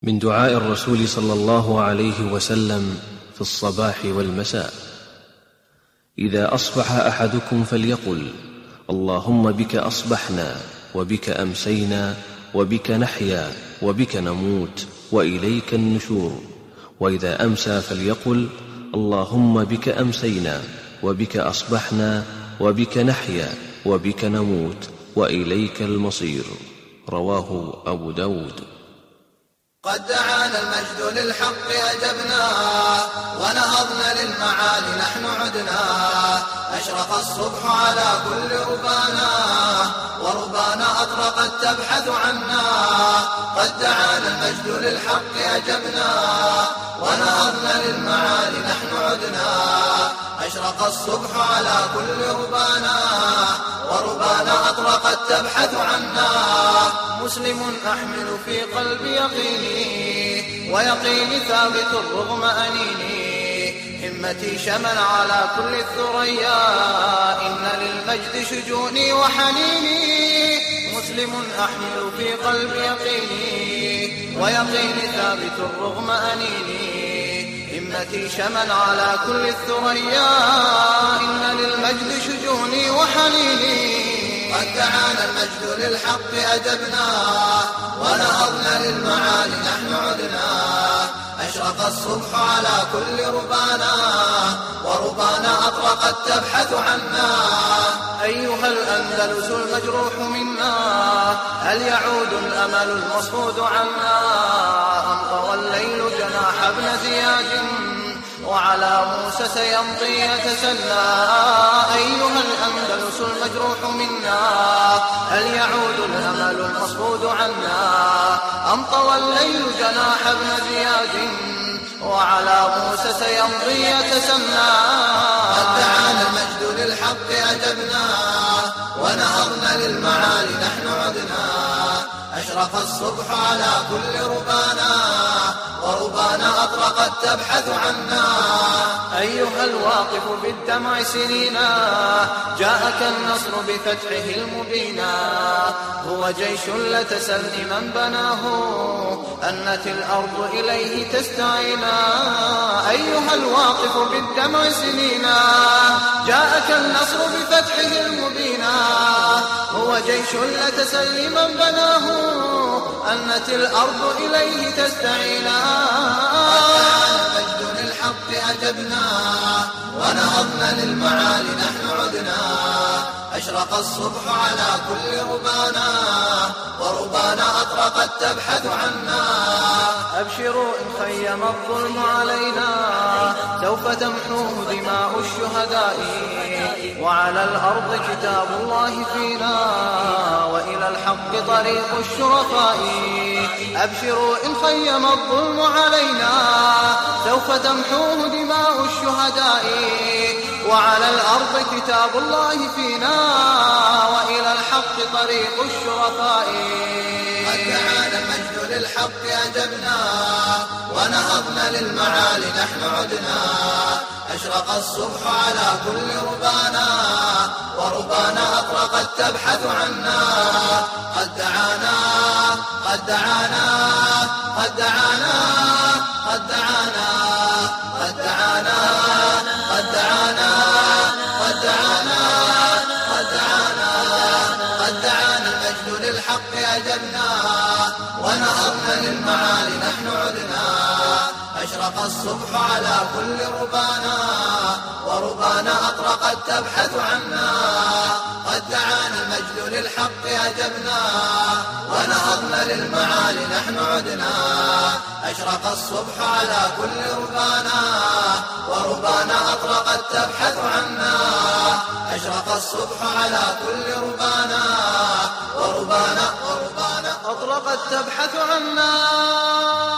من دعاء الرسول صلى الله عليه وسلم في الصباح والمساء: إذا أصبح أحدكم فليقل: اللهم بك أصبحنا وبك أمسينا وبك نحيا وبك نموت وإليك النشور. وإذا أمسى فليقل: اللهم بك أمسينا وبك أصبحنا وبك نحيا وبك نموت وإليك المصير. رواه أبو داود. قد دعانا المجد للحق أجبنا، ونهضنا للمعالي نحن عدنا. أشرق الصبح على كل ربانا، وربانا أطرقت تبحث عنا. قد دعانا المجد للحق أجبنا، ونهضنا للمعالي نحن عدنا. أشرق الصبح على كل ربانا، وربانا أطرقت تبحث عنا. مسلم أحمل في قلبي يقيني، ويقيني ثابت رغم أنيني. همتي شمل على كل الثريا، إن للمجد شجوني وحنيني. مسلم أحمل في قلبي يقيني، ويقيني ثابت رغم أنيني. همتي شمل على كل الثريا، إن للمجد شجوني وحنيني. قد دعانا المجد للحق أجبنا، ونهضنا للمعالي نحن عدنا. أشرق الصبح على كل ربانا، وربانا أطرقت تبحث عنا. أيها الأندلس المجروح منا، هل يعود الأمل المصفود عنا؟ أم طوى الليل جناح ابن زياد، وعلى موسى سيمضي يتسلى. أيها الأندلس المجروح منا، هل يعود الأمل المصفود عنا؟ أم طوى الليل جناح ابن زياد، وعلى موسى سيمضي يتسلى. قد دعانا المجد للحق أجبنا، ونهضنا للمعالي نحن عدنا. أشرق الصبح على كل ربانا، وربانا أطرقت تبحث عنا. أيها الواقف بالدمع سنينا، جاءك النصر بفتحه المبينا. هو جيش لتسلم من بناه، أنت الأرض إليه تستعينا. أيها الواقف بالدمع سنينا، جاءك النصر بفتحه المبينا. هو جيش لتسلم من بناه، أنت الأرض إليه تستعينا. المجد للحق أجبنا، ونهضنا للمعالي نحن عدنا. أشرق الصبح على كل ربانا، وربانا أطرقت تبحث عنا. أبشروا إن خيم الظلم علينا، سوف تمحوه دماء الشهداء. وعلى الأرض كتاب الله فينا، وإلى الحق طريق الشرفاء. أبشروا إن خيم الظلم علينا، سوف تمحوه دماء الشهداء. وعلى الأرض كتاب الله فينا، وإلى الحق طريق الشرفاء. قد دعانا المجد للحق أجبنا، ونهضنا للمعالي نحن عدنا. أشرق الصبح على كل ربانا، وربانا أطرقت تبحث عنا. قد دعانا قد دعانا قد دعانا قد دعانا قد دعانا قد دعانا قد دعانا قد دعانا قد دعانا المجد للحق أجبنا، ونهضنا للمعالي نحن عدنا. أشرق الصبح على كل ربانا، وربانا أطرقت تبحث عنا. قد دعانا المجد للحق أجبنا، ونهضنا للمعالي نحن عدنا. أشرق الصبح على كل ربانا، وربانا أطرقت تبحث عنا. أشرق الصبح على كل ربانا، وربانا أطرقت تبحث عنا.